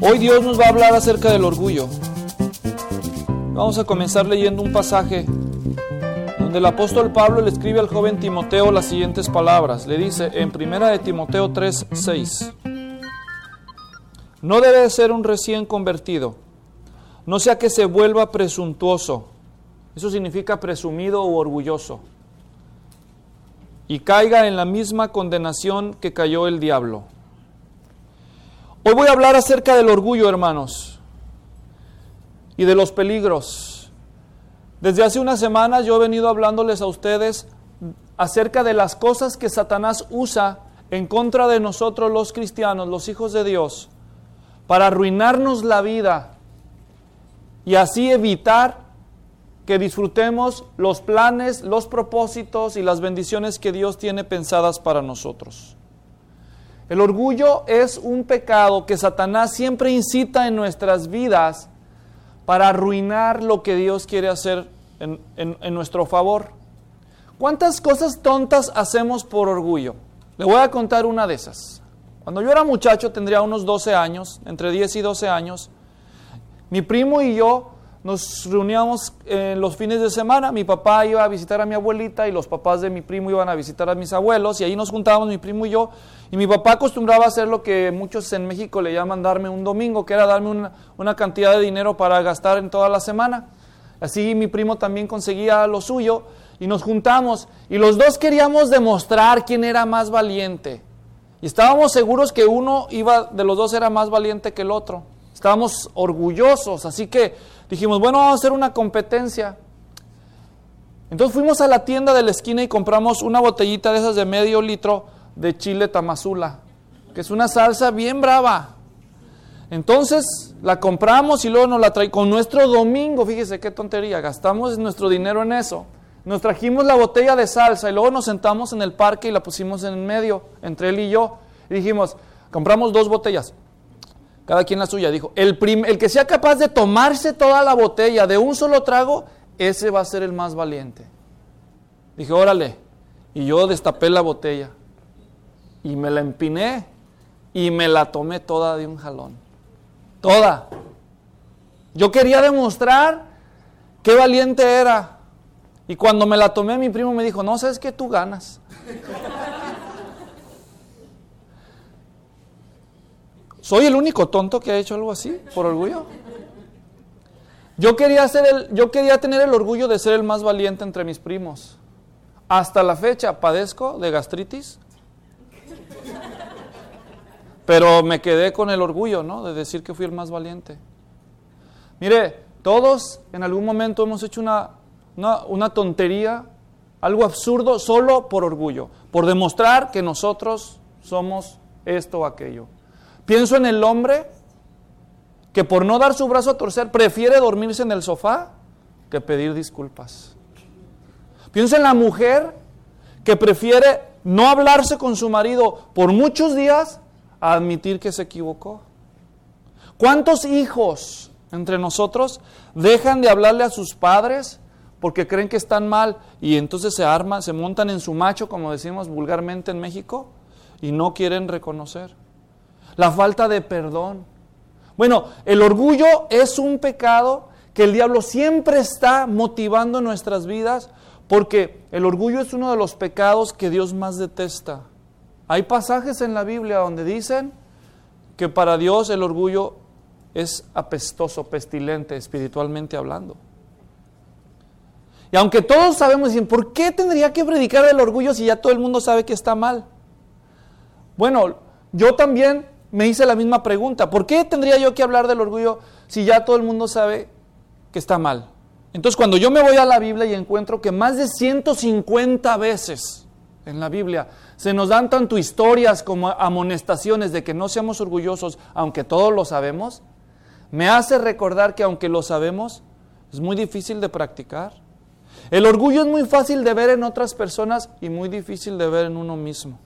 Hoy Dios nos va a hablar acerca del orgullo. Vamos a comenzar leyendo un pasaje donde el apóstol Pablo le escribe al joven Timoteo las siguientes palabras. Le dice en 1 de Timoteo 3:6: no debe ser un recién convertido, no sea que se vuelva presuntuoso, eso significa presumido o orgulloso, y caiga en la misma condenación que cayó el diablo. Hoy voy a hablar acerca del orgullo, hermanos, y de los peligros. Desde hace unas semanas yo he venido hablándoles a ustedes acerca de las cosas que Satanás usa en contra de nosotros los cristianos, los hijos de Dios, para arruinarnos la vida y así evitar que disfrutemos los planes, los propósitos y las bendiciones que Dios tiene pensadas para nosotros. El orgullo es un pecado que Satanás siempre incita en nuestras vidas para arruinar lo que Dios quiere hacer en nuestro favor. ¿Cuántas cosas tontas hacemos por orgullo? Le voy a contar una de esas. Cuando yo era muchacho, tendría unos 12 años, entre 10 y 12 años, mi primo y yo nos reuníamos en los fines de semana. Mi papá iba a visitar a mi abuelita y los papás de mi primo iban a visitar a mis abuelos, y ahí nos juntábamos mi primo y yo. Y mi papá acostumbraba a hacer lo que muchos en México le llaman darme un domingo, que era darme una cantidad de dinero para gastar en toda la semana. Así mi primo también conseguía lo suyo y nos juntamos. Y los dos queríamos demostrar quién era más valiente. Y estábamos seguros que uno de los dos era más valiente que el otro. Estábamos orgullosos, así que dijimos, bueno, vamos a hacer una competencia. Entonces fuimos a la tienda de la esquina y compramos una botellita de esas de medio litro de chile tamazula, que es una salsa bien brava. Entonces la compramos y luego nos la traímos con nuestro domingo. Fíjese qué tontería, gastamos nuestro dinero en eso. Nos trajimos la botella de salsa y luego nos sentamos en el parque y la pusimos en medio, entre él y yo. Y dijimos, compramos 2 botellas, cada quien la suya. Dijo, el que sea capaz de tomarse toda la botella de un solo trago, ese va a ser el más valiente. Dije, órale. Y yo destapé la botella y me la empiné y me la tomé toda de un jalón. Toda. Yo quería demostrar qué valiente era. Y cuando me la tomé, mi primo me dijo, no, ¿sabes qué? Tú ganas. ¿Soy el único tonto que ha hecho algo así por orgullo? Yo quería tener el orgullo de ser el más valiente entre mis primos. Hasta la fecha padezco de gastritis. Pero me quedé con el orgullo, ¿no? De decir que fui el más valiente. Mire, todos en algún momento hemos hecho una tontería, algo absurdo, solo por orgullo, por demostrar que nosotros somos esto o aquello. Pienso en el hombre que por no dar su brazo a torcer prefiere dormirse en el sofá que pedir disculpas. Pienso en la mujer que prefiere no hablarse con su marido por muchos días a admitir que se equivocó. ¿Cuántos hijos entre nosotros dejan de hablarle a sus padres porque creen que están mal y entonces se montan en su macho, como decimos vulgarmente en México, y no quieren reconocer? La falta de perdón. Bueno, el orgullo es un pecado que el diablo siempre está motivando en nuestras vidas, porque el orgullo es uno de los pecados que Dios más detesta. Hay pasajes en la Biblia donde dicen que para Dios el orgullo es apestoso, pestilente, espiritualmente hablando. Y aunque todos sabemos, dicen, ¿por qué tendría que predicar el orgullo si ya todo el mundo sabe que está mal? Bueno, yo también me hice la misma pregunta. ¿Por qué tendría yo que hablar del orgullo si ya todo el mundo sabe que está mal? Entonces, cuando yo me voy a la Biblia y encuentro que más de 150 veces en la Biblia se nos dan tanto historias como amonestaciones de que no seamos orgullosos, aunque todos lo sabemos, me hace recordar que aunque lo sabemos, es muy difícil de practicar. El orgullo es muy fácil de ver en otras personas y muy difícil de ver en uno mismo.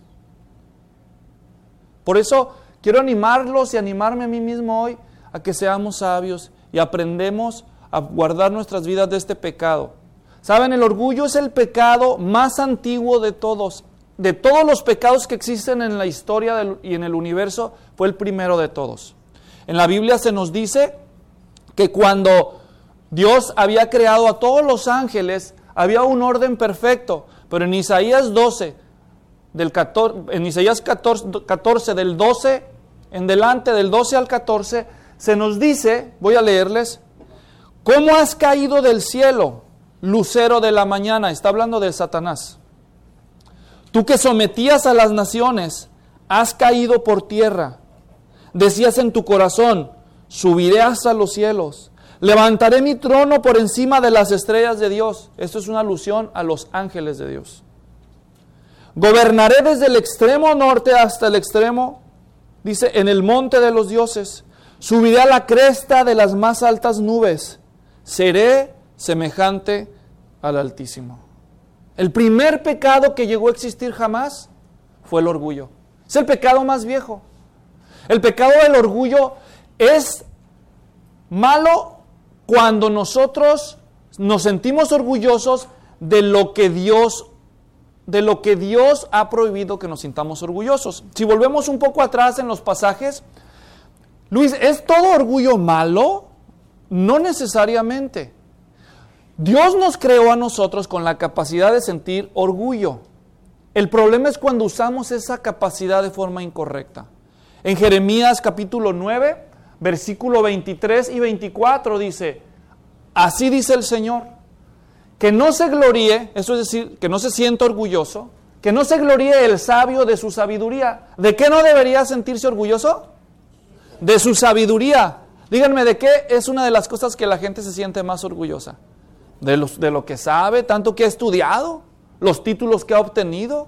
Por eso quiero animarlos y animarme a mí mismo hoy a que seamos sabios y aprendemos a guardar nuestras vidas de este pecado. ¿Saben? El orgullo es el pecado más antiguo de todos. De todos los pecados que existen en la historia y en el universo, fue el primero de todos. En la Biblia se nos dice que cuando Dios había creado a todos los ángeles, había un orden perfecto, pero en Isaías 12, en Isaías 14, del 12 en delante, del 12 al 14, se nos dice, voy a leerles, ¿cómo has caído del cielo, lucero de la mañana? Está hablando de Satanás. Tú que sometías a las naciones, has caído por tierra. Decías en tu corazón, subiré hasta los cielos, levantaré mi trono por encima de las estrellas de Dios. Esto es una alusión a los ángeles de Dios. Gobernaré desde el extremo norte hasta el extremo, dice, en el monte de los dioses. Subiré a la cresta de las más altas nubes. Seré semejante al Altísimo. El primer pecado que llegó a existir jamás fue el orgullo. Es el pecado más viejo. El pecado del orgullo es malo cuando nosotros nos sentimos orgullosos de lo que Dios ha prohibido que nos sintamos orgullosos. Si volvemos un poco atrás en los pasajes, Luis, ¿es todo orgullo malo? No necesariamente. Dios nos creó a nosotros con la capacidad de sentir orgullo. El problema es cuando usamos esa capacidad de forma incorrecta. En Jeremías capítulo 9, versículo 23 y 24 dice, así dice el Señor, que no se gloríe, eso es decir, que no se sienta orgulloso, que no se gloríe el sabio de su sabiduría. ¿De qué no debería sentirse orgulloso? De su sabiduría. Díganme, ¿de qué es una de las cosas que la gente se siente más orgullosa? De lo que sabe, tanto que ha estudiado, los títulos que ha obtenido.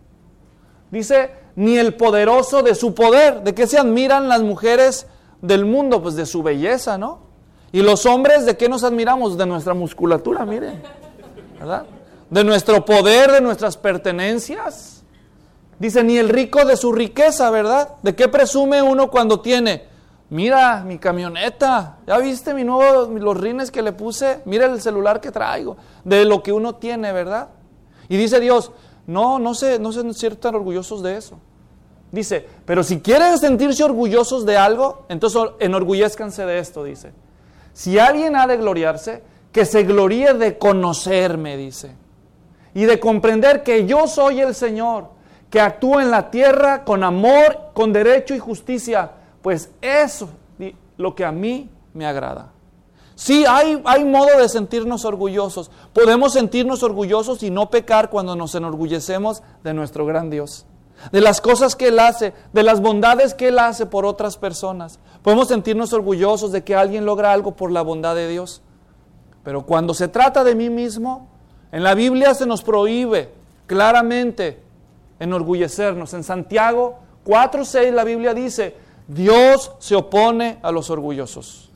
Dice, ni el poderoso de su poder. ¿De qué se admiran las mujeres del mundo? Pues de su belleza, ¿no? Y los hombres, ¿de qué nos admiramos? De nuestra musculatura, miren, ¿verdad? De nuestro poder, de nuestras pertenencias. Dice, ni el rico de su riqueza, ¿verdad? ¿De qué presume uno cuando tiene? Mira mi camioneta, ¿ya viste los rines que le puse? Mira el celular que traigo. De lo que uno tiene, ¿verdad? Y dice Dios, no se sientan orgullosos de eso. Dice, pero si quieren sentirse orgullosos de algo, entonces enorgullezcanse de esto, dice. Si alguien ha de gloriarse, que se gloríe de conocerme, dice. Y de comprender que yo soy el Señor, que actúo en la tierra con amor, con derecho y justicia. Pues eso es lo que a mí me agrada. Sí, hay modo de sentirnos orgullosos. Podemos sentirnos orgullosos y no pecar cuando nos enorgullecemos de nuestro gran Dios. De las cosas que Él hace, de las bondades que Él hace por otras personas. Podemos sentirnos orgullosos de que alguien logra algo por la bondad de Dios. Pero cuando se trata de mí mismo, en la Biblia se nos prohíbe claramente enorgullecernos. En Santiago 4:6 la Biblia dice, Dios se opone a los orgullosos.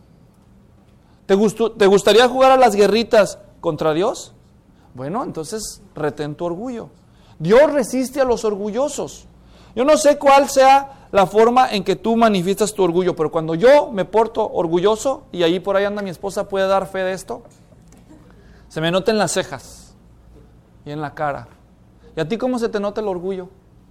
¿Te gustaría jugar a las guerritas contra Dios? Bueno, entonces retén tu orgullo. Dios resiste a los orgullosos. Yo no sé cuál sea la forma en que tú manifiestas tu orgullo, pero cuando yo me porto orgulloso, y ahí por ahí anda mi esposa, puede dar fe de esto, se me nota en las cejas y en la cara. ¿Y a ti cómo se te nota el orgullo?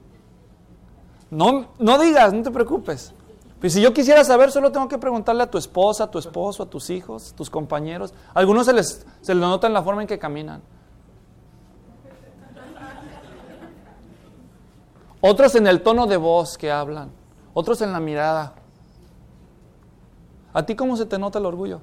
No digas, no te preocupes. Pues si yo quisiera saber, solo tengo que preguntarle a tu esposa, a tu esposo, a tus hijos, a tus compañeros. A algunos se les nota en la forma en que caminan. Otros en el tono de voz que hablan. Otros en la mirada. ¿A ti cómo se te nota el orgullo?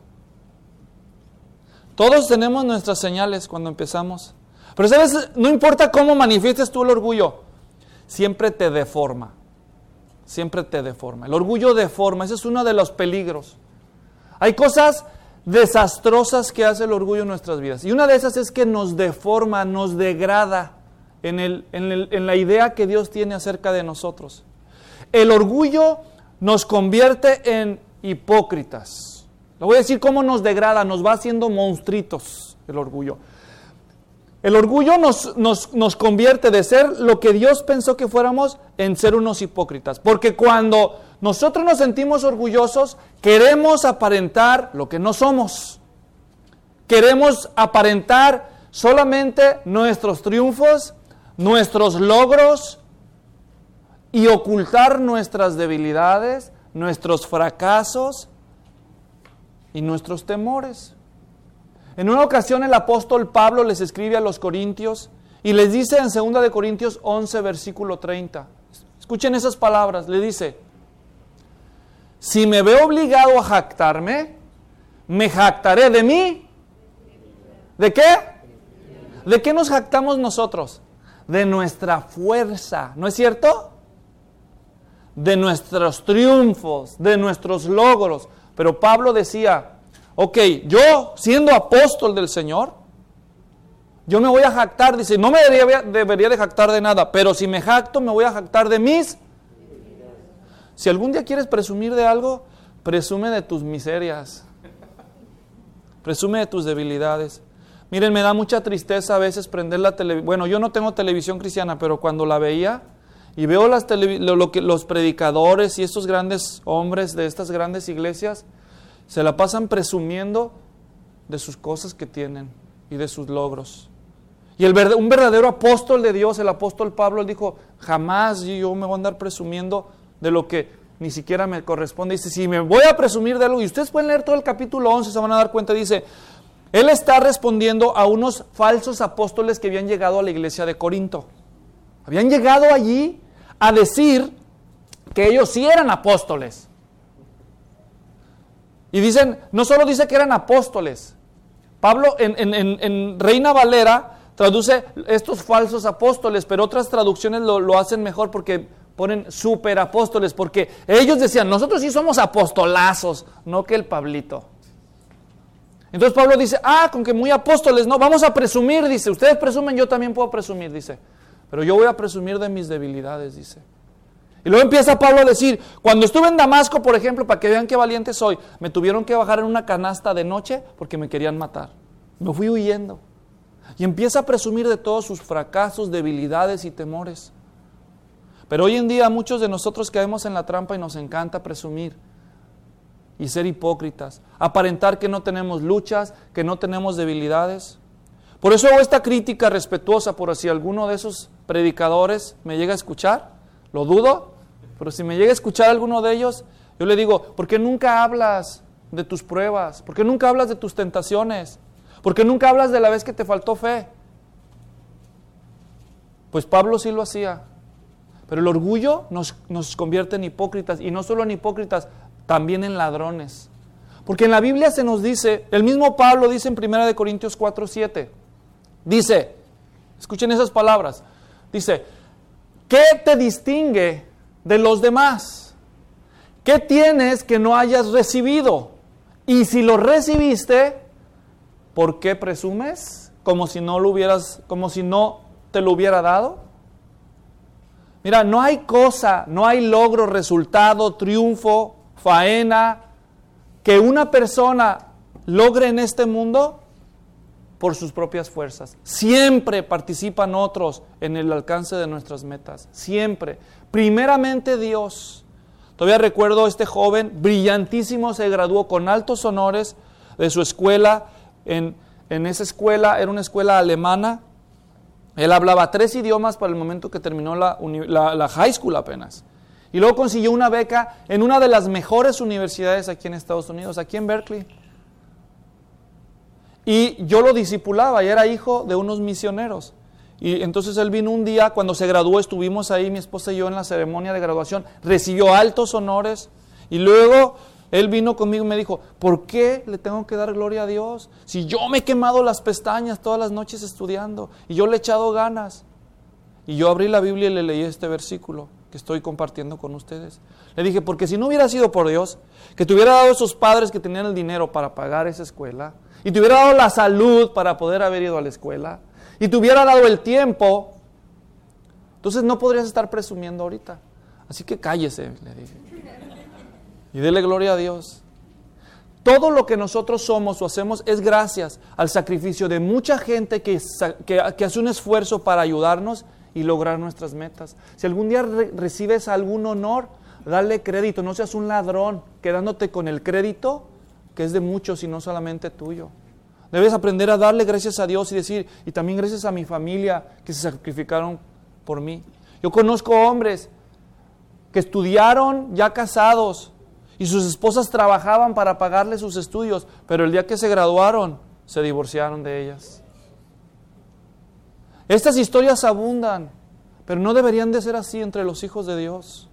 Todos tenemos nuestras señales cuando empezamos. Pero ¿sabes? No importa cómo manifiestes tú el orgullo, siempre te deforma. Siempre te deforma. El orgullo deforma, ese es uno de los peligros. Hay cosas desastrosas que hace el orgullo en nuestras vidas. Y una de esas es que nos deforma, nos degrada en la idea que Dios tiene acerca de nosotros. El orgullo nos convierte en hipócritas. Le voy a decir cómo nos degrada, nos va haciendo monstruitos el orgullo. El orgullo nos convierte de ser lo que Dios pensó que fuéramos en ser unos hipócritas. Porque cuando nosotros nos sentimos orgullosos, queremos aparentar lo que no somos. Queremos aparentar solamente nuestros triunfos, nuestros logros y ocultar nuestras debilidades, nuestros fracasos y nuestros temores. En una ocasión el apóstol Pablo les escribe a los corintios y les dice en 2 de Corintios 11, versículo 30. Escuchen esas palabras, le dice: si me veo obligado a jactarme, me jactaré de mí. ¿De qué? ¿De qué nos jactamos nosotros? De nuestra fuerza, ¿no es cierto? De nuestros triunfos, de nuestros logros. Pero Pablo decía, ok, yo siendo apóstol del Señor, yo me voy a jactar, dice, no me debería de jactar de nada, pero si me jacto, me voy a jactar de mis. Si algún día quieres presumir de algo, presume de tus miserias, presume de tus debilidades. Miren, me da mucha tristeza a veces prender la televisión. Bueno, yo no tengo televisión cristiana, pero cuando la veía y veo los predicadores y estos grandes hombres de estas grandes iglesias, se la pasan presumiendo de sus cosas que tienen y de sus logros. Y un verdadero apóstol de Dios, el apóstol Pablo, él dijo, jamás yo me voy a andar presumiendo de lo que ni siquiera me corresponde. Dice, si me voy a presumir de algo, y ustedes pueden leer todo el capítulo 11, se van a dar cuenta, dice, él está respondiendo a unos falsos apóstoles que habían llegado a la iglesia de Corinto. Habían llegado allí a decir que ellos sí eran apóstoles. Y dicen, no solo dice que eran apóstoles. Pablo en Reina Valera traduce estos falsos apóstoles, pero otras traducciones lo hacen mejor porque ponen superapóstoles, porque ellos decían, nosotros sí somos apostolazos, no que el Pablito. Entonces Pablo dice, con que muy apóstoles, no, vamos a presumir, dice, ustedes presumen, yo también puedo presumir, dice, pero yo voy a presumir de mis debilidades, dice. Y luego empieza Pablo a decir, cuando estuve en Damasco, por ejemplo, para que vean qué valiente soy, me tuvieron que bajar en una canasta de noche porque me querían matar. Me fui huyendo. Y empieza a presumir de todos sus fracasos, debilidades y temores. Pero hoy en día muchos de nosotros caemos en la trampa y nos encanta presumir y ser hipócritas, aparentar que no tenemos luchas, que no tenemos debilidades. Por eso hago esta crítica respetuosa por si alguno de esos predicadores me llega a escuchar, lo dudo, pero si me llega a escuchar alguno de ellos, yo le digo, ¿por qué nunca hablas de tus pruebas? ¿Por qué nunca hablas de tus tentaciones? ¿Por qué nunca hablas de la vez que te faltó fe? Pues Pablo sí lo hacía, pero el orgullo nos convierte en hipócritas, y no solo en hipócritas, también en ladrones. Porque en la Biblia se nos dice, el mismo Pablo dice en 1 Corintios 4:7, dice, escuchen esas palabras, dice, ¿qué te distingue de los demás? ¿Qué tienes que no hayas recibido? Y si lo recibiste, ¿por qué presumes? Como si no te lo hubiera dado. Mira, no hay cosa, no hay logro, resultado, triunfo, faena que una persona logre en este mundo por sus propias fuerzas. Siempre participan otros en el alcance de nuestras metas. Siempre. Primeramente Dios. Todavía recuerdo este joven brillantísimo, se graduó con altos honores de su escuela. En esa escuela, era una escuela alemana. Él hablaba 3 idiomas para el momento que terminó la high school apenas. Y luego consiguió una beca en una de las mejores universidades aquí en Estados Unidos, aquí en Berkeley. Y yo lo discipulaba y era hijo de unos misioneros. Y entonces él vino un día, cuando se graduó, estuvimos ahí, mi esposa y yo, en la ceremonia de graduación, recibió altos honores. Y luego él vino conmigo y me dijo, ¿por qué le tengo que dar gloria a Dios? Si yo me he quemado las pestañas todas las noches estudiando y yo le he echado ganas. Y yo abrí la Biblia y le leí este versículo que estoy compartiendo con ustedes. Le dije, porque si no hubiera sido por Dios, que te hubiera dado esos padres que tenían el dinero para pagar esa escuela, y te hubiera dado la salud para poder haber ido a la escuela, y te hubiera dado el tiempo, entonces no podrías estar presumiendo ahorita. Así que cállese, le dije. Y dele gloria a Dios. Todo lo que nosotros somos o hacemos es gracias al sacrificio de mucha gente que hace un esfuerzo para ayudarnos y lograr nuestras metas. Si algún día recibes algún honor, dale crédito, no seas un ladrón quedándote con el crédito que es de muchos y no solamente tuyo. Debes aprender a darle gracias a Dios y decir, y también gracias a mi familia que se sacrificaron por mí. Yo conozco hombres que estudiaron ya casados y sus esposas trabajaban para pagarle sus estudios, pero el día que se graduaron, se divorciaron de ellas. Estas historias abundan, pero no deberían de ser así entre los hijos de Dios.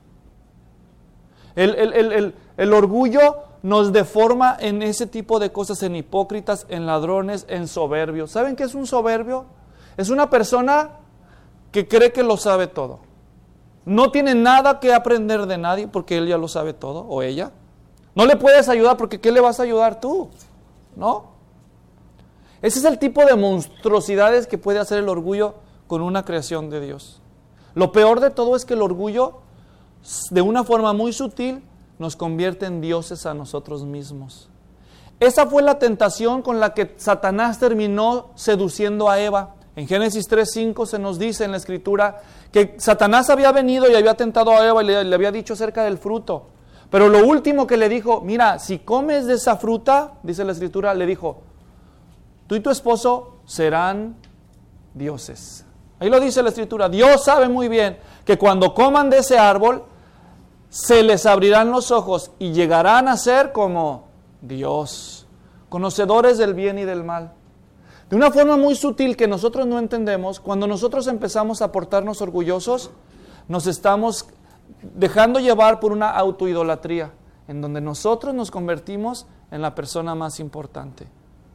El orgullo nos deforma en ese tipo de cosas, en hipócritas, en ladrones, en soberbios. ¿Saben qué es un soberbio? Es una persona que cree que lo sabe todo. No tiene nada que aprender de nadie porque él ya lo sabe todo, o ella. No le puedes ayudar porque ¿qué le vas a ayudar tú? ¿No? Ese es el tipo de monstruosidades que puede hacer el orgullo con una creación de Dios. Lo peor de todo es que el orgullo, de una forma muy sutil, nos convierte en dioses a nosotros mismos. Esa fue la tentación con la que Satanás terminó seduciendo a Eva. En Génesis 3:5 se nos dice en la Escritura que Satanás había venido y había tentado a Eva y le había dicho acerca del fruto. Pero lo último que le dijo, mira, si comes de esa fruta, dice la Escritura, le dijo, tú y tu esposo serán dioses. Ahí lo dice la Escritura. Dios sabe muy bien que cuando coman de ese árbol, se les abrirán los ojos y llegarán a ser como Dios, conocedores del bien y del mal. De una forma muy sutil que nosotros no entendemos, cuando nosotros empezamos a portarnos orgullosos, nos estamos dejando llevar por una autoidolatría, en donde nosotros nos convertimos en la persona más importante.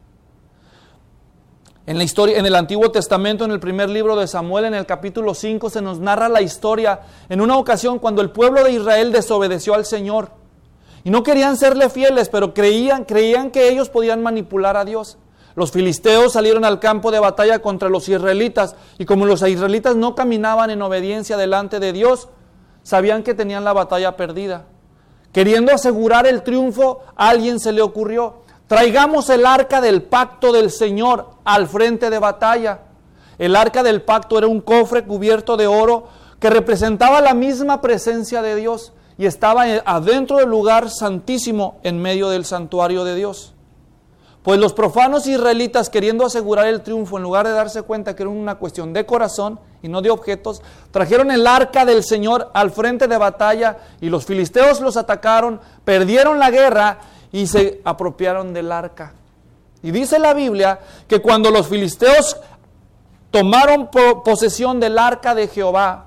En la historia, en el Antiguo Testamento, en el primer libro de Samuel, en el capítulo 5, se nos narra la historia en una ocasión cuando el pueblo de Israel desobedeció al Señor. Y no querían serle fieles, pero creían que ellos podían manipular a Dios. Los filisteos salieron al campo de batalla contra los israelitas, y como los israelitas no caminaban en obediencia delante de Dios, sabían que tenían la batalla perdida. Queriendo asegurar el triunfo, a alguien se le ocurrió: traigamos el arca del pacto del Señor al frente de batalla. El arca del pacto era un cofre cubierto de oro que representaba la misma presencia de Dios y estaba adentro del lugar santísimo en medio del santuario de Dios. Pues los profanos israelitas, queriendo asegurar el triunfo, en lugar de darse cuenta que era una cuestión de corazón y no de objetos, trajeron el arca del Señor al frente de batalla y los filisteos los atacaron, perdieron la guerra y se apropiaron del arca. Y dice la Biblia que cuando los filisteos tomaron posesión del arca de Jehová,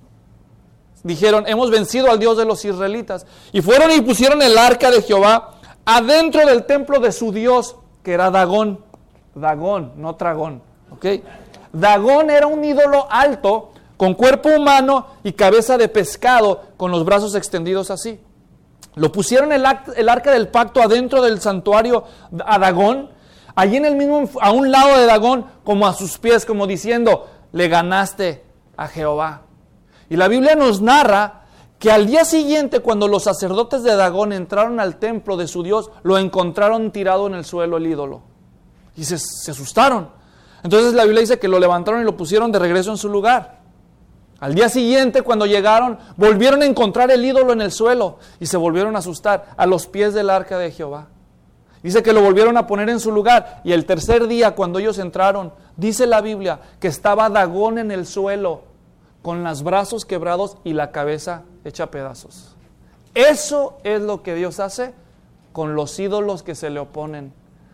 dijeron: hemos vencido al Dios de los israelitas. Y fueron y pusieron el arca de Jehová adentro del templo de su Dios, que era Dagón. Dagón, no Tragón. ¿Okay? Dagón era un ídolo alto, con cuerpo humano y cabeza de pescado, con los brazos extendidos así. Lo pusieron el arca del pacto adentro del santuario a Dagón, allí en el mismo, a un lado de Dagón, como a sus pies, como diciendo: le ganaste a Jehová. Y la Biblia nos narra que al día siguiente, cuando los sacerdotes de Dagón entraron al templo de su Dios, lo encontraron tirado en el suelo el ídolo. Y se asustaron. Entonces la Biblia dice que lo levantaron y lo pusieron de regreso en su lugar. Al día siguiente, cuando llegaron, volvieron a encontrar el ídolo en el suelo y se volvieron a asustar a los pies del arca de Jehová. Dice que lo volvieron a poner en su lugar, y el tercer día, cuando ellos entraron, dice la Biblia que estaba Dagón en el suelo, con los brazos quebrados y la cabeza hecha pedazos. Eso es lo que Dios hace con los ídolos que se le oponen.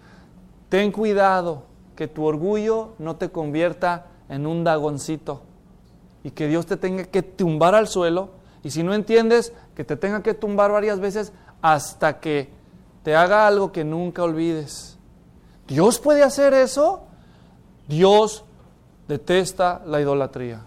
Ten cuidado que tu orgullo no te convierta en un Dagoncito y que Dios te tenga que tumbar al suelo, y si no entiendes, que te tenga que tumbar varias veces hasta que te haga algo que nunca olvides. ¿Dios puede hacer eso? Dios detesta la idolatría.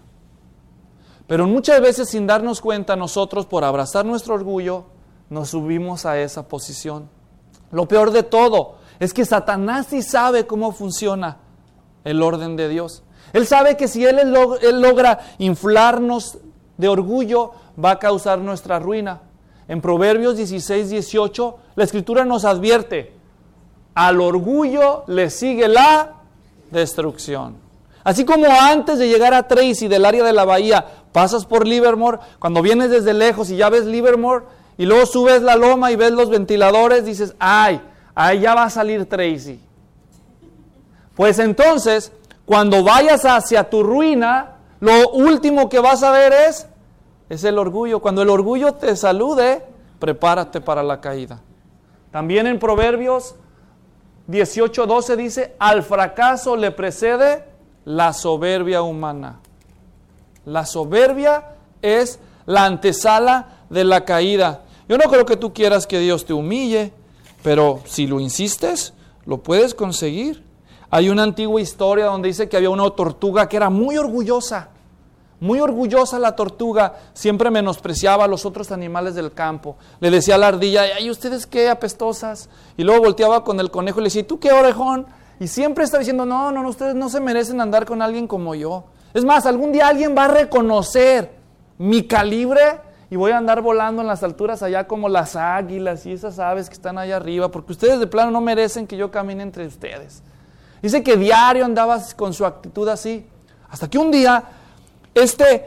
Pero muchas veces, sin darnos cuenta, nosotros, por abrazar nuestro orgullo, nos subimos a esa posición. Lo peor de todo es que Satanás sí sabe cómo funciona el orden de Dios. Él sabe que si él logra inflarnos de orgullo, va a causar nuestra ruina. En Proverbios 16:18, la Escritura nos advierte: al orgullo le sigue la destrucción. Así como antes de llegar a Tracy, del área de la bahía, pasas por Livermore, cuando vienes desde lejos y ya ves Livermore, y luego subes la loma y ves los ventiladores, dices: ¡ay! Ahí ya va a salir Tracy. Pues entonces, cuando vayas hacia tu ruina, lo último que vas a ver es el orgullo. Cuando el orgullo te salude, prepárate para la caída. También en Proverbios 18:12 dice, al fracaso le precede la soberbia humana. La soberbia es la antesala de la caída. Yo no creo que tú quieras que Dios te humille, pero si lo insistes, lo puedes conseguir. Hay una antigua historia donde dice que había una tortuga que era muy orgullosa la tortuga, siempre menospreciaba a los otros animales del campo. Le decía a la ardilla, ay, ¿ustedes qué apestosas? Y luego volteaba con el conejo y le decía, ¿y tú qué orejón? Y siempre estaba diciendo, no, ustedes no se merecen andar con alguien como yo. Es más, algún día alguien va a reconocer mi calibre y voy a andar volando en las alturas allá como las águilas y esas aves que están allá arriba, porque ustedes de plano no merecen que yo camine entre ustedes. Dice que diario andaba con su actitud así, hasta que un día este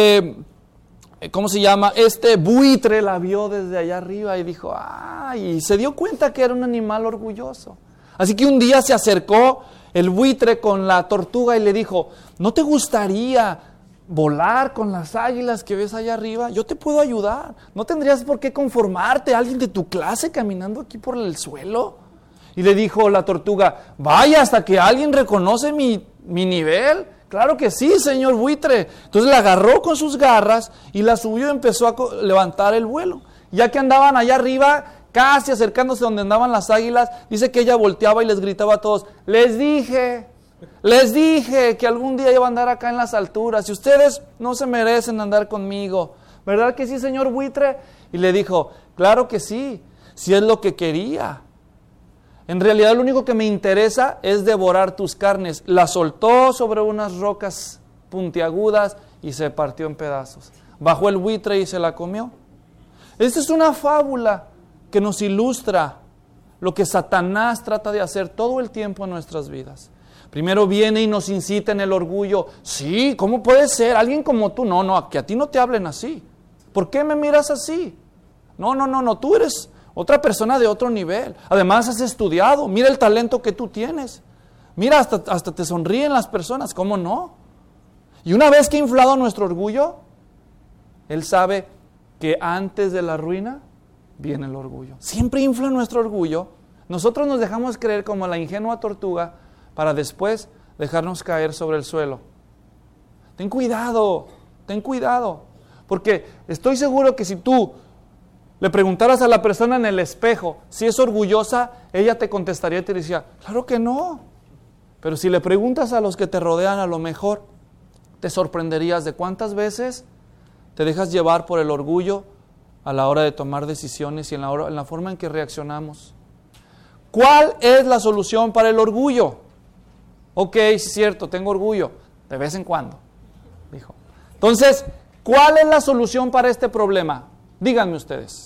buitre la vio desde allá arriba y dijo, y se dio cuenta que era un animal orgulloso. Así que un día se acercó el buitre con la tortuga y le dijo, ¿no te gustaría volar con las águilas que ves allá arriba? Yo te puedo ayudar. ¿No tendrías por qué conformarte a alguien de tu clase caminando aquí por el suelo? Y le dijo la tortuga, vaya, hasta que alguien reconoce mi nivel. Claro que sí, señor buitre. Entonces la agarró con sus garras y la subió y empezó a levantar el vuelo. Ya que andaban allá arriba, casi acercándose donde andaban las águilas, dice que ella volteaba y les gritaba a todos, les dije que algún día iba a andar acá en las alturas y ustedes no se merecen andar conmigo. ¿Verdad que sí, señor buitre? Y le dijo, claro que sí, si es lo que quería. En realidad lo único que me interesa es devorar tus carnes. La soltó sobre unas rocas puntiagudas y se partió en pedazos. Bajó el buitre y se la comió. Esta es una fábula que nos ilustra lo que Satanás trata de hacer todo el tiempo en nuestras vidas. Primero viene y nos incita en el orgullo. Sí, ¿cómo puede ser? Alguien como tú. No, que a ti no te hablen así. ¿Por qué me miras así? No, tú eres otra persona de otro nivel. Además has estudiado. Mira el talento que tú tienes. Mira, hasta te sonríen las personas. ¿Cómo no? Y una vez que ha inflado nuestro orgullo, Él sabe que antes de la ruina viene el orgullo. Siempre infla nuestro orgullo. Nosotros nos dejamos creer como la ingenua tortuga para después dejarnos caer sobre el suelo. Ten cuidado. Porque estoy seguro que si tú le preguntaras a la persona en el espejo si es orgullosa, ella te contestaría y te decía, claro que no. Pero si le preguntas a los que te rodean, a lo mejor te sorprenderías de cuántas veces te dejas llevar por el orgullo a la hora de tomar decisiones y en la forma en que reaccionamos. ¿Cuál es la solución para el orgullo? Ok, sí es cierto, tengo orgullo, de vez en cuando, dijo. Entonces, ¿cuál es la solución para este problema? Díganme ustedes.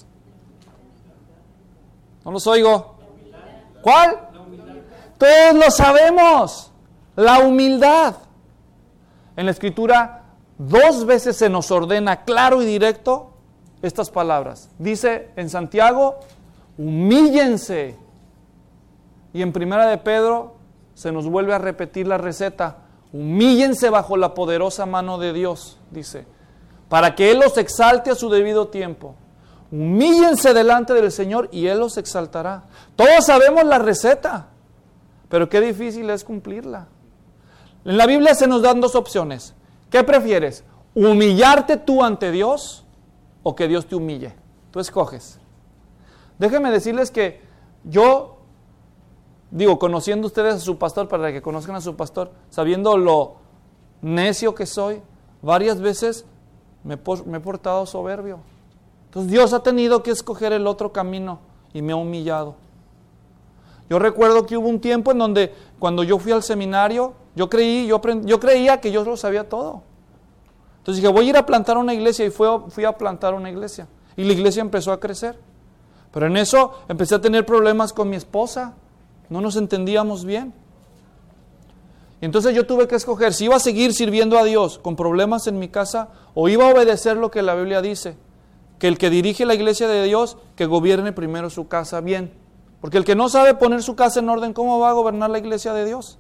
No los oigo. ¿Cuál? Todos lo sabemos. La humildad. En la Escritura 2 veces se nos ordena claro y directo estas palabras. Dice en Santiago, humíllense. Y en Primera de Pedro se nos vuelve a repetir la receta. Humíllense bajo la poderosa mano de Dios, dice, para que Él los exalte a su debido tiempo. Humíllense delante del Señor y Él los exaltará. Todos sabemos la receta, pero qué difícil es cumplirla. En la Biblia se nos dan 2 opciones. ¿Qué prefieres? ¿Humillarte tú ante Dios o que Dios te humille? Tú escoges. Déjenme decirles que yo, conociendo ustedes a su pastor, para que conozcan a su pastor, sabiendo lo necio que soy, varias veces me he portado soberbio. Entonces Dios ha tenido que escoger el otro camino y me ha humillado. Yo recuerdo que hubo un tiempo en donde cuando yo fui al seminario, yo creía que yo lo sabía todo. Entonces dije, voy a ir a plantar una iglesia y fui a plantar una iglesia. Y la iglesia empezó a crecer. Pero en eso empecé a tener problemas con mi esposa. No nos entendíamos bien. Y entonces yo tuve que escoger si iba a seguir sirviendo a Dios con problemas en mi casa o iba a obedecer lo que la Biblia dice. Que el que dirige la iglesia de Dios, que gobierne primero su casa bien. Porque el que no sabe poner su casa en orden, ¿cómo va a gobernar la iglesia de Dios?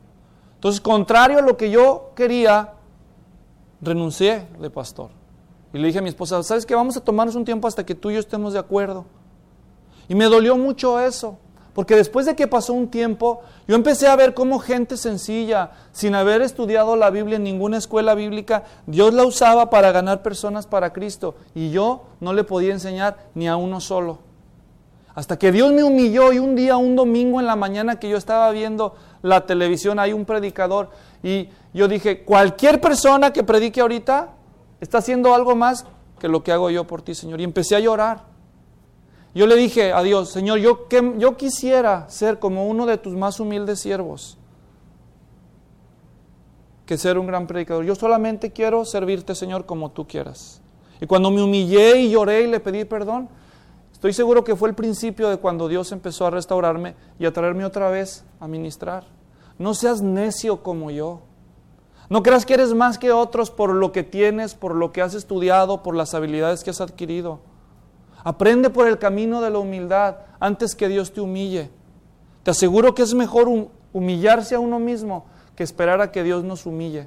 Entonces, contrario a lo que yo quería, renuncié de pastor. Y le dije a mi esposa, ¿sabes qué? Vamos a tomarnos un tiempo hasta que tú y yo estemos de acuerdo. Y me dolió mucho eso, porque después de que pasó un tiempo, yo empecé a ver cómo gente sencilla, sin haber estudiado la Biblia en ninguna escuela bíblica, Dios la usaba para ganar personas para Cristo, y yo no le podía enseñar ni a uno solo. Hasta que Dios me humilló, y un día, un domingo en la mañana que yo estaba viendo la televisión, hay un predicador, y yo dije, cualquier persona que predique ahorita está haciendo algo más que lo que hago yo por ti, Señor. Y empecé a llorar. Yo le dije a Dios, Señor, yo quisiera ser como uno de tus más humildes siervos, que ser un gran predicador. Yo solamente quiero servirte, Señor, como tú quieras. Y cuando me humillé y lloré y le pedí perdón, estoy seguro que fue el principio de cuando Dios empezó a restaurarme y a traerme otra vez a ministrar. No seas necio como yo. No creas que eres más que otros por lo que tienes, por lo que has estudiado, por las habilidades que has adquirido. Aprende por el camino de la humildad antes que Dios te humille. Te aseguro que es mejor humillarse a uno mismo que esperar a que Dios nos humille.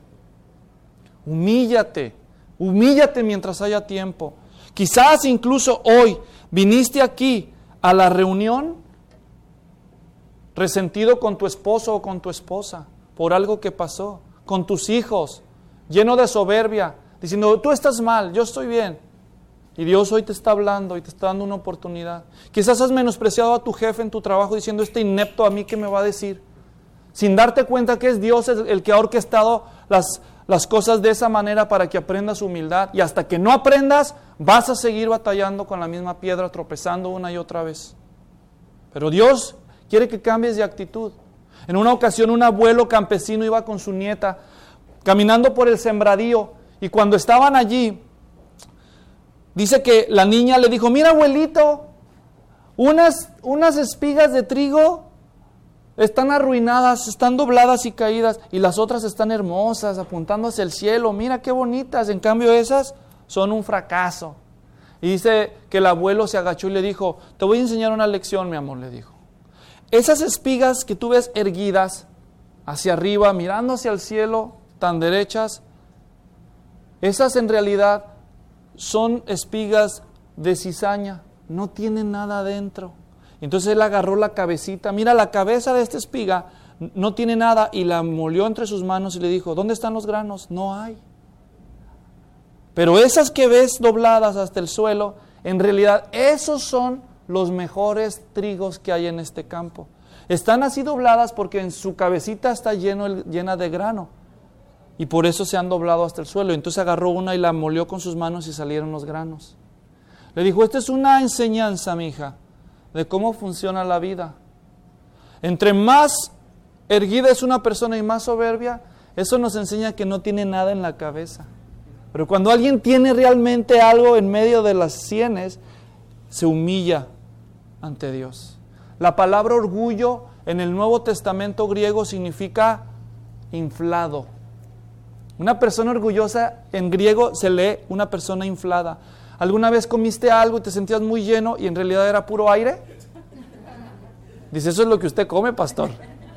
Humíllate mientras haya tiempo. Quizás incluso hoy viniste aquí a la reunión resentido con tu esposo o con tu esposa por algo que pasó, con tus hijos, lleno de soberbia, diciendo, tú estás mal, yo estoy bien. Y Dios hoy te está hablando y te está dando una oportunidad. Quizás has menospreciado a tu jefe en tu trabajo diciendo, este inepto a mí, ¿qué me va a decir? Sin darte cuenta que es Dios el que ha orquestado las cosas de esa manera para que aprendas humildad. Y hasta que no aprendas, vas a seguir batallando con la misma piedra, tropezando una y otra vez. Pero Dios quiere que cambies de actitud. En una ocasión un abuelo campesino iba con su nieta caminando por el sembradío, y cuando estaban allí, dice que la niña le dijo, mira abuelito, unas espigas de trigo están arruinadas, están dobladas y caídas, y las otras están hermosas, apuntando hacia el cielo, mira qué bonitas, en cambio esas son un fracaso. Y dice que el abuelo se agachó y le dijo, te voy a enseñar una lección, mi amor, le dijo. Esas espigas que tú ves erguidas hacia arriba, mirando hacia el cielo, tan derechas, esas en realidad son espigas de cizaña, no tienen nada adentro. Entonces él agarró la cabecita, mira la cabeza de esta espiga, no tiene nada, y la molió entre sus manos y le dijo, ¿dónde están los granos? No hay. Pero esas que ves dobladas hasta el suelo, en realidad esos son los mejores trigos que hay en este campo. Están así dobladas porque en su cabecita está llena de grano. Y por eso se han doblado hasta el suelo. Entonces agarró una y la molió con sus manos y salieron los granos. Le dijo, esta es una enseñanza, mija, de cómo funciona la vida. Entre más erguida es una persona y más soberbia, eso nos enseña que no tiene nada en la cabeza. Pero cuando alguien tiene realmente algo en medio de las sienes, se humilla ante Dios. La palabra orgullo en el Nuevo Testamento griego significa inflado. Una persona orgullosa en griego se lee una persona inflada. ¿Alguna vez comiste algo y te sentías muy lleno y en realidad era puro aire? Dice, eso es lo que usted come, pastor.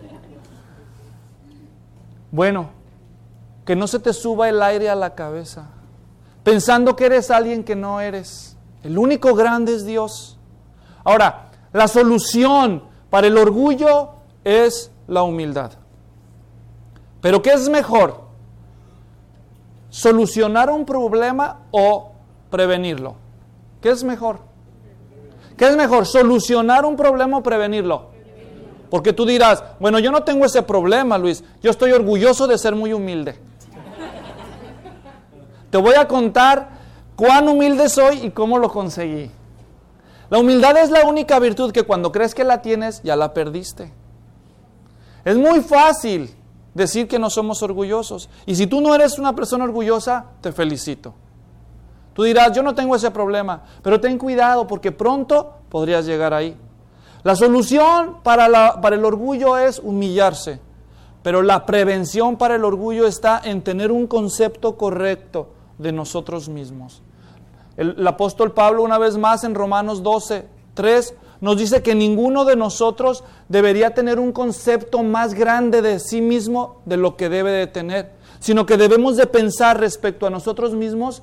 Bueno, que no se te suba el aire a la cabeza, pensando que eres alguien que no eres. El único grande es Dios. Ahora, la solución para el orgullo es la humildad. ¿Pero qué es mejor? ¿Solucionar un problema o prevenirlo? ¿Qué es mejor? ¿Qué es mejor? ¿Solucionar un problema o prevenirlo? Porque tú dirás, bueno, yo no tengo ese problema, Luis. Yo estoy orgulloso de ser muy humilde. Te voy a contar cuán humilde soy y cómo lo conseguí. La humildad es la única virtud que cuando crees que la tienes, ya la perdiste. Es muy fácil decir que no somos orgullosos. Y si tú no eres una persona orgullosa, te felicito. Tú dirás, yo no tengo ese problema, pero ten cuidado porque pronto podrías llegar ahí. La solución para el orgullo es humillarse, pero la prevención para el orgullo está en tener un concepto correcto de nosotros mismos. El apóstol Pablo, una vez más en Romanos 12:3, nos dice que ninguno de nosotros debería tener un concepto más grande de sí mismo de lo que debe de tener, sino que debemos de pensar respecto a nosotros mismos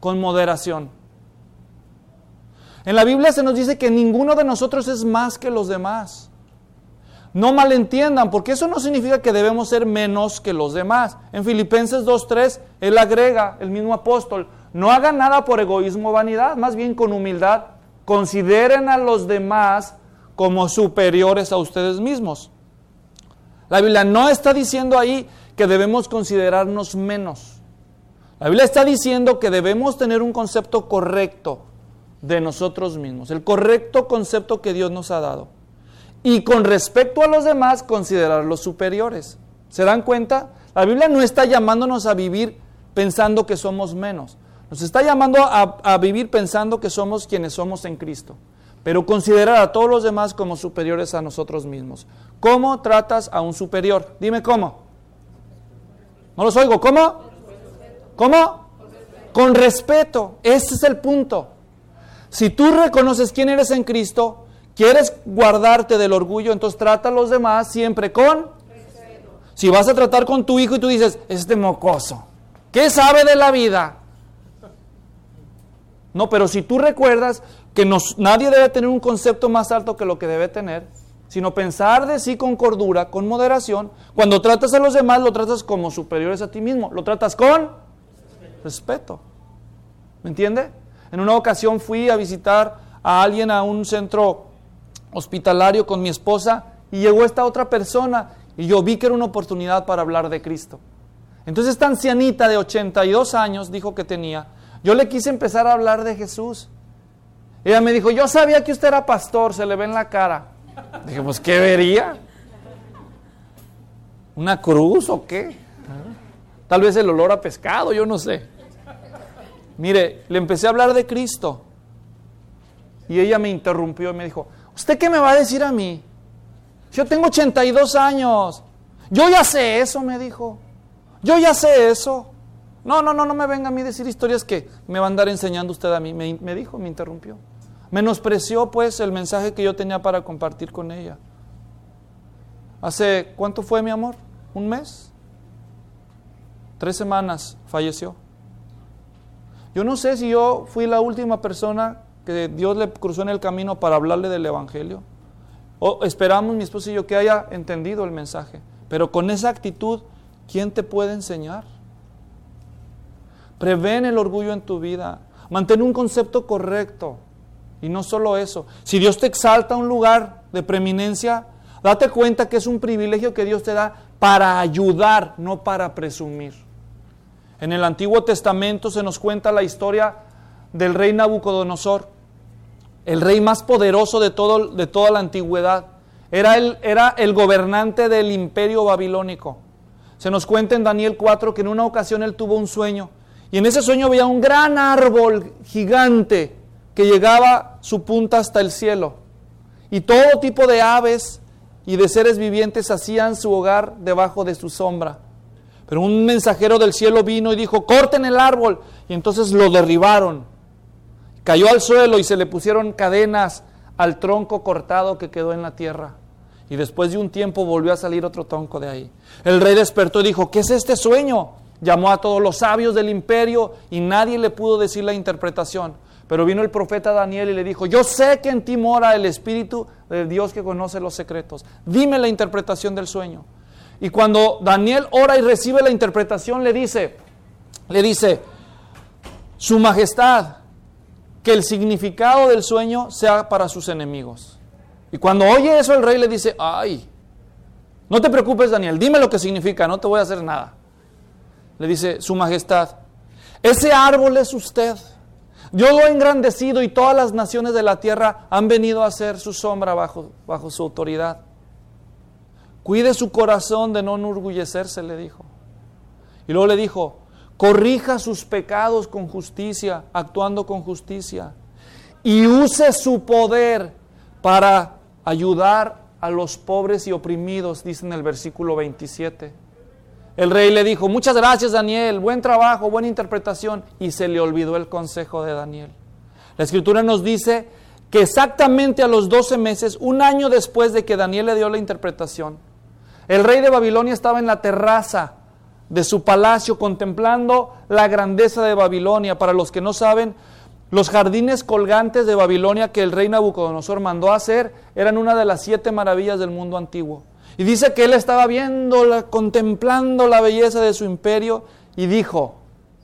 con moderación. En la Biblia se nos dice que ninguno de nosotros es más que los demás. No malentiendan, porque eso no significa que debemos ser menos que los demás. En Filipenses 2:3, él agrega, el mismo apóstol, no hagan nada por egoísmo o vanidad, más bien con humildad, consideren a los demás como superiores a ustedes mismos. La Biblia no está diciendo ahí que debemos considerarnos menos. La Biblia está diciendo que debemos tener un concepto correcto de nosotros mismos, el correcto concepto que Dios nos ha dado. Y con respecto a los demás, considerarlos superiores. ¿Se dan cuenta? La Biblia no está llamándonos a vivir pensando que somos menos. Nos está llamando a vivir pensando que somos quienes somos en Cristo. Pero considerar a todos los demás como superiores a nosotros mismos. ¿Cómo tratas a un superior? Dime cómo. No los oigo. ¿Cómo? ¿Cómo? Con respeto. Ese es el punto. Si tú reconoces quién eres en Cristo, quieres guardarte del orgullo, entonces trata a los demás siempre con respeto. Si vas a tratar con tu hijo y tú dices, este mocoso, ¿qué sabe de la vida? No, pero si tú recuerdas que nadie debe tener un concepto más alto que lo que debe tener, sino pensar de sí con cordura, con moderación, cuando tratas a los demás lo tratas como superiores a ti mismo, lo tratas con respeto. ¿Me entiende? En una ocasión fui a visitar a alguien a un centro hospitalario con mi esposa y llegó esta otra persona y yo vi que era una oportunidad para hablar de Cristo. Entonces esta ancianita de 82 años dijo que tenía, yo le quise empezar a hablar de Jesús. Ella me dijo, yo sabía que usted era pastor, se le ve en la cara. Dije, pues ¿qué vería? ¿Una cruz o qué? Tal vez el olor a pescado, yo no sé. Mire, le empecé a hablar de Cristo y ella me interrumpió y me dijo, ¿usted qué me va a decir a mí? Yo tengo 82 años. Yo ya sé eso, me dijo. Yo ya sé eso. No me venga a mí a decir historias que me va a andar enseñando usted a mí. Me dijo, me interrumpió. Menospreció pues el mensaje que yo tenía para compartir con ella. ¿Hace cuánto fue, mi amor? ¿Un mes? 3 semanas falleció. Yo no sé si yo fui la última persona que Dios le cruzó en el camino para hablarle del Evangelio. O esperamos, mi esposo y yo, que haya entendido el mensaje. Pero con esa actitud, ¿quién te puede enseñar? Prevén el orgullo en tu vida. Mantén un concepto correcto. Y no solo eso. Si Dios te exalta a un lugar de preeminencia, date cuenta que es un privilegio que Dios te da para ayudar, no para presumir. En el Antiguo Testamento se nos cuenta la historia del rey Nabucodonosor, el rey más poderoso de toda la antigüedad. Era el gobernante del imperio babilónico. Se nos cuenta en Daniel 4 que en una ocasión él tuvo un sueño, y en ese sueño veía un gran árbol gigante que llegaba su punta hasta el cielo, y todo tipo de aves y de seres vivientes hacían su hogar debajo de su sombra. Pero un mensajero del cielo vino y dijo, corten el árbol, y entonces lo derribaron. Cayó al suelo y se le pusieron cadenas al tronco cortado que quedó en la tierra. Y después de un tiempo volvió a salir otro tronco de ahí. El rey despertó y dijo, ¿qué es este sueño? Llamó a todos los sabios del imperio y nadie le pudo decir la interpretación. Pero vino el profeta Daniel y le dijo, yo sé que en ti mora el Espíritu de Dios que conoce los secretos. Dime la interpretación del sueño. Y cuando Daniel ora y recibe la interpretación, le dice, Su Majestad, que el significado del sueño sea para sus enemigos. Y cuando oye eso, el rey le dice, ay, no te preocupes, Daniel, dime lo que significa, no te voy a hacer nada. Le dice, Su Majestad, ese árbol es usted. Yo lo he engrandecido y todas las naciones de la tierra han venido a hacer su sombra bajo su autoridad. Cuide su corazón de no enorgullecerse, le dijo. Y luego le dijo, corrija sus pecados con justicia, actuando con justicia. Y use su poder para ayudar a los pobres y oprimidos, dice en el versículo 27. El rey le dijo, muchas gracias, Daniel, buen trabajo, buena interpretación. Y se le olvidó el consejo de Daniel. La Escritura nos dice que exactamente a los 12 meses, un año después de que Daniel le dio la interpretación, el rey de Babilonia estaba en la terraza de su palacio, contemplando la grandeza de Babilonia. Para los que no saben, los jardines colgantes de Babilonia que el rey Nabucodonosor mandó a hacer eran una de las 7 maravillas del mundo antiguo. Y dice que él estaba viendo, contemplando la belleza de su imperio y dijo: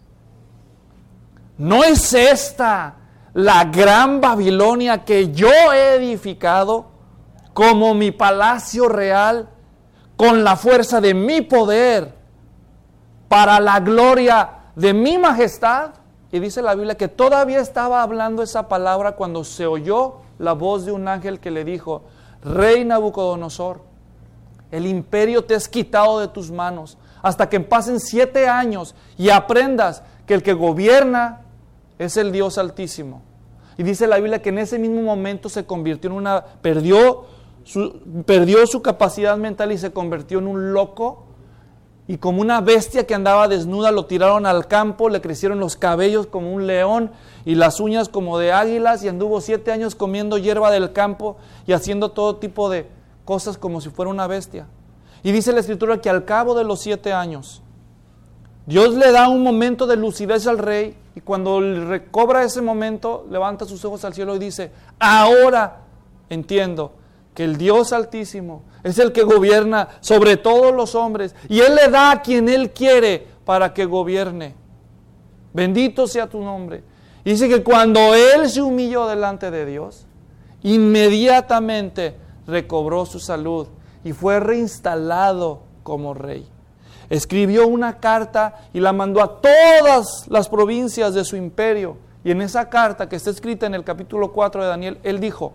¿no es esta la gran Babilonia que yo he edificado como mi palacio real, con la fuerza de mi poder, para la gloria de mi majestad? Y dice la Biblia que todavía estaba hablando esa palabra cuando se oyó la voz de un ángel que le dijo: Rey Nabucodonosor, el imperio te es quitado de tus manos hasta que pasen 7 años y aprendas que el que gobierna es el Dios Altísimo. Y dice la Biblia que en ese mismo momento se convirtió en perdió su capacidad mental y se convirtió en un loco. Y como una bestia que andaba desnuda, lo tiraron al campo, le crecieron los cabellos como un león y las uñas como de águilas, y anduvo 7 años comiendo hierba del campo y haciendo todo tipo de cosas como si fuera una bestia. Y dice la Escritura que al cabo de los 7 años, Dios le da un momento de lucidez al rey, y cuando recobra ese momento, levanta sus ojos al cielo y dice: ahora entiendo que el Dios Altísimo es el que gobierna sobre todos los hombres, y Él le da a quien Él quiere para que gobierne. Bendito sea tu nombre. Y dice que cuando Él se humilló delante de Dios, inmediatamente recobró su salud y fue reinstalado como rey. Escribió una carta y la mandó a todas las provincias de su imperio. Y en esa carta que está escrita en el capítulo 4 de Daniel, Él dijo,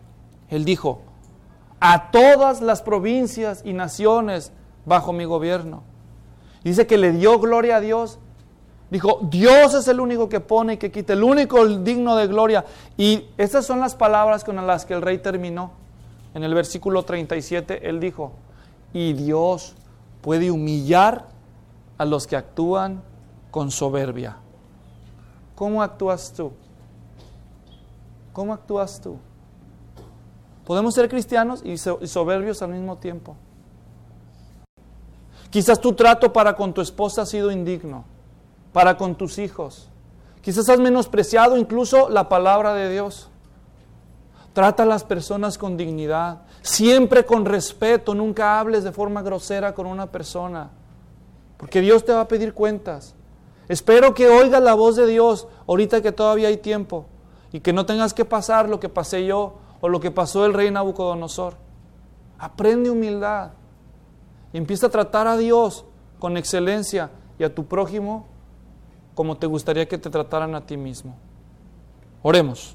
a todas las provincias y naciones bajo mi gobierno. Y dice que le dio gloria a Dios. Dijo: Dios es el único que pone y que quita, el único digno de gloria. Y estas son las palabras con las que el rey terminó. En el versículo 37 él dijo: y Dios puede humillar a los que actúan con soberbia. ¿Cómo actúas tú? ¿Cómo actúas tú? Podemos ser cristianos y soberbios al mismo tiempo. Quizás tu trato para con tu esposa ha sido indigno, para con tus hijos. Quizás has menospreciado incluso la palabra de Dios. Trata a las personas con dignidad, siempre con respeto. Nunca hables de forma grosera con una persona, porque Dios te va a pedir cuentas. Espero que oigas la voz de Dios ahorita que todavía hay tiempo, y que no tengas que pasar lo que pasé yo o lo que pasó el rey Nabucodonosor. Aprende humildad y empieza a tratar a Dios con excelencia y a tu prójimo como te gustaría que te trataran a ti mismo. Oremos.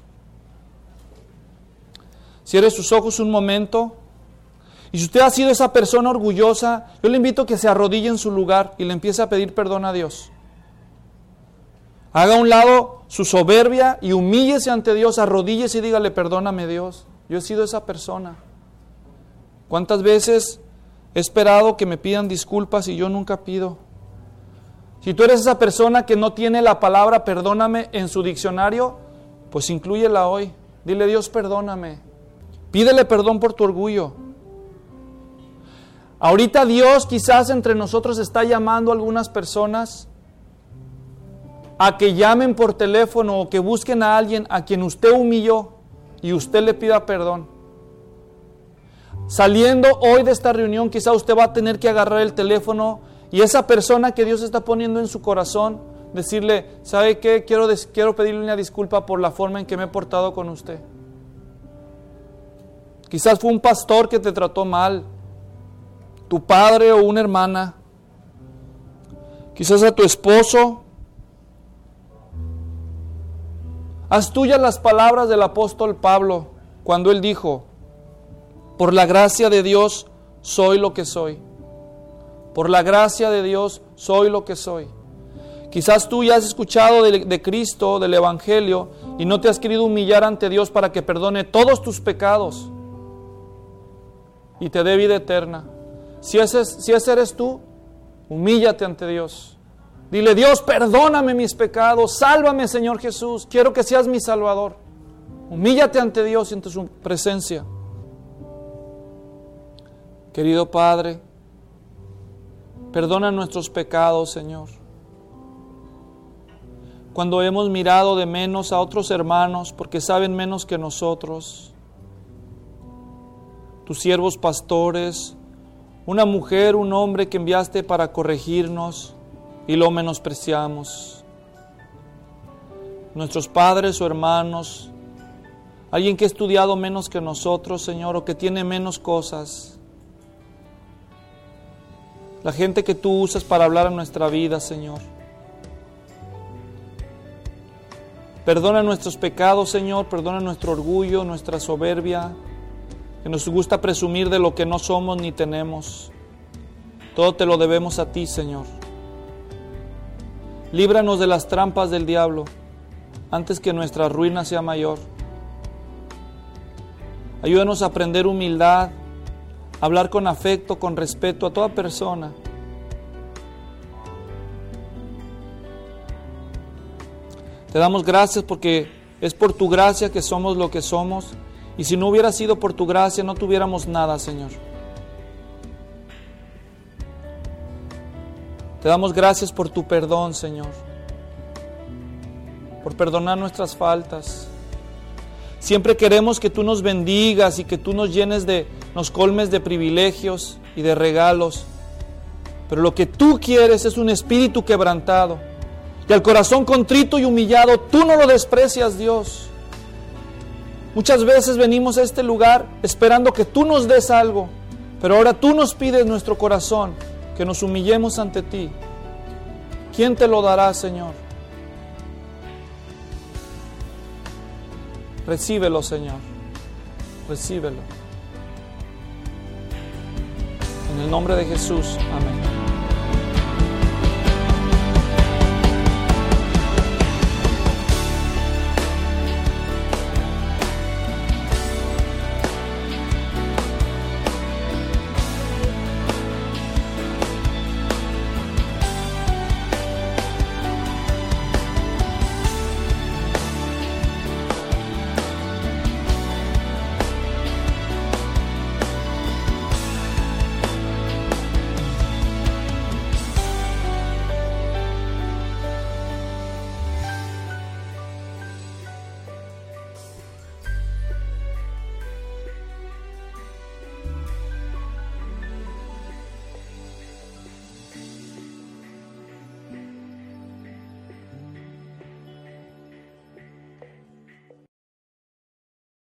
Cierre sus ojos un momento. Y si usted ha sido esa persona orgullosa, yo le invito a que se arrodille en su lugar y le empiece a pedir perdón a Dios. Haga a un lado su soberbia y humíllese ante Dios, arrodíllese y dígale: perdóname, Dios, yo he sido esa persona. ¿Cuántas veces he esperado que me pidan disculpas y yo nunca pido? Si tú eres esa persona que no tiene la palabra perdóname en su diccionario, pues inclúyela hoy. Dile: Dios, perdóname. Pídele perdón por tu orgullo. Ahorita Dios quizás entre nosotros está llamando a algunas personas a que llamen por teléfono o que busquen a alguien a quien usted humilló y usted le pida perdón. Saliendo hoy de esta reunión, quizá usted va a tener que agarrar el teléfono y esa persona que Dios está poniendo en su corazón, decirle: ¿sabe qué? Quiero pedirle una disculpa por la forma en que me he portado con usted. Quizás fue un pastor que te trató mal, tu padre o una hermana, quizás a tu esposo. Haz tuyas las palabras del apóstol Pablo cuando él dijo: por la gracia de Dios soy lo que soy. Por la gracia de Dios soy lo que soy. Quizás tú ya has escuchado de Cristo, del Evangelio, y no te has querido humillar ante Dios para que perdone todos tus pecados y te dé vida eterna. Si ese eres tú, humíllate ante Dios. Dile: Dios, perdóname mis pecados, sálvame, Señor Jesús, quiero que seas mi Salvador. Humíllate ante Dios y ante su presencia. Querido Padre, Perdona nuestros pecados, Señor. Cuando hemos mirado de menos a otros hermanos porque saben menos que nosotros, tus siervos pastores, una mujer, un hombre que enviaste para corregirnos y lo menospreciamos. Nuestros padres o hermanos, alguien que ha estudiado menos que nosotros, Señor, o que tiene menos cosas. La gente que tú usas para hablar a nuestra vida, Señor. Perdona nuestros pecados, Señor, perdona nuestro orgullo, nuestra soberbia, que nos gusta presumir de lo que no somos ni tenemos. Todo te lo debemos a ti, Señor. Líbranos de las trampas del diablo, antes que nuestra ruina sea mayor. Ayúdanos a aprender humildad, a hablar con afecto, con respeto a toda persona. Te damos gracias porque es por tu gracia que somos lo que somos. Y si no hubiera sido por tu gracia, no tuviéramos nada, Señor. Te damos gracias por tu perdón, Señor. Por perdonar nuestras faltas. Siempre queremos que tú nos bendigas y que tú nos nos colmes de privilegios y de regalos. Pero lo que tú quieres es un espíritu quebrantado. Y al corazón contrito y humillado, tú no lo desprecias, Dios. Muchas veces venimos a este lugar esperando que tú nos des algo, pero ahora tú nos pides nuestro corazón, que nos humillemos ante ti. ¿Quién te lo dará, Señor? Recíbelo, Señor. Recíbelo. En el nombre de Jesús. Amén.